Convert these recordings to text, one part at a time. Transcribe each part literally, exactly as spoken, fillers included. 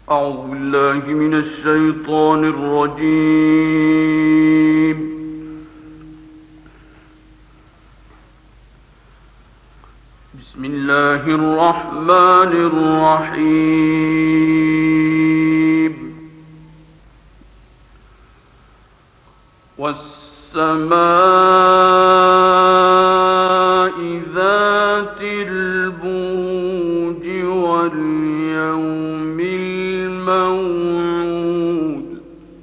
أعوذ بالله من الشيطان الرجيم. بسم الله الرحمن الرحيم. والسماء ذات البروج واليوم الموعود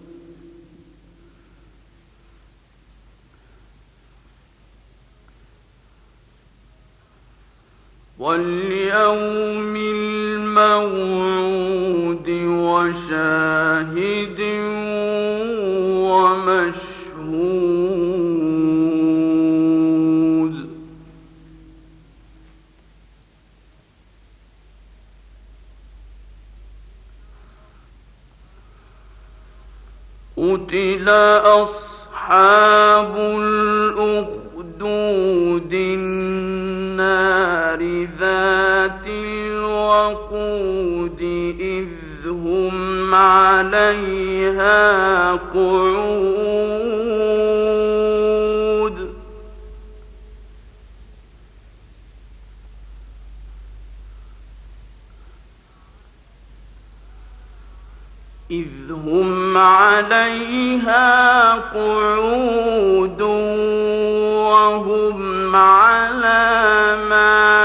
واليوم الموعود وشاهد ومشهود. قتل أصحاب الأخدود النار ذات الوقود إذ هم عليها قعود إذ هم عليها قعود وهم على ما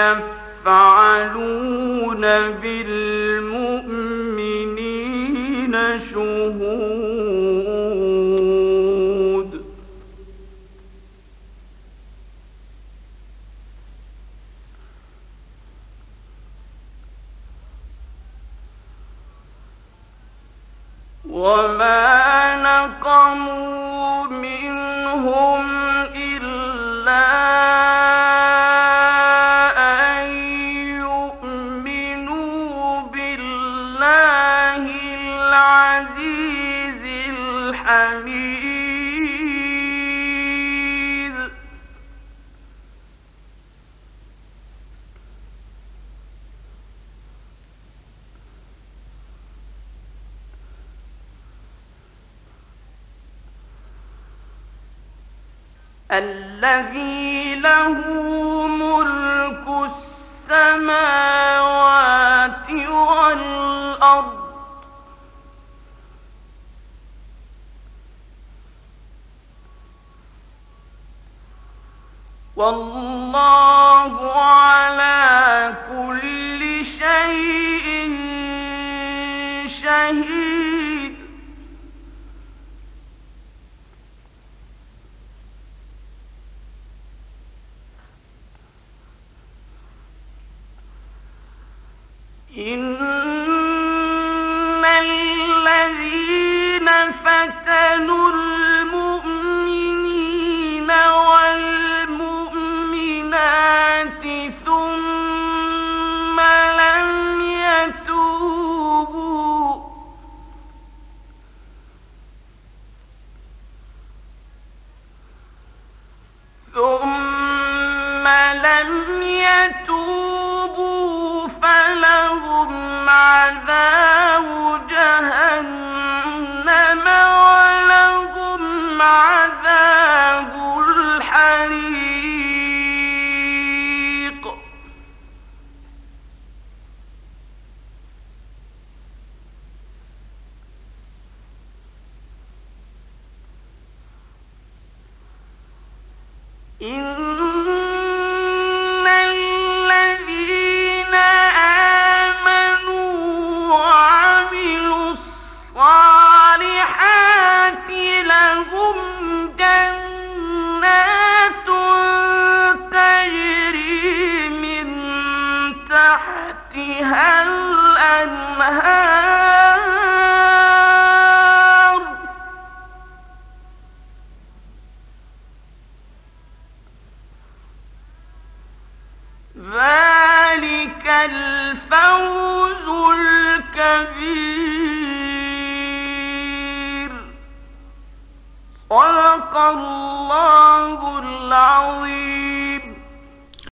يفعلون بالمؤمنين شهود. وما نقموا منهم إلا أن يؤمنوا بالله العزيز الحميد. الذي له ملك السماوات والأرض والله على كل شيء شهيد. إن الذين فتنوا المؤمنين والمؤمنات ثم لم يتوبوا ثم لم يتوبوا فلهم عذاب جهنم ولهم عذاب الحريق. إن الذين آمنوا وعملوا الصالحات لهم جنات تجري من تحتها الأنهار ذلك الفوز الكبير. صدق الله العظيم.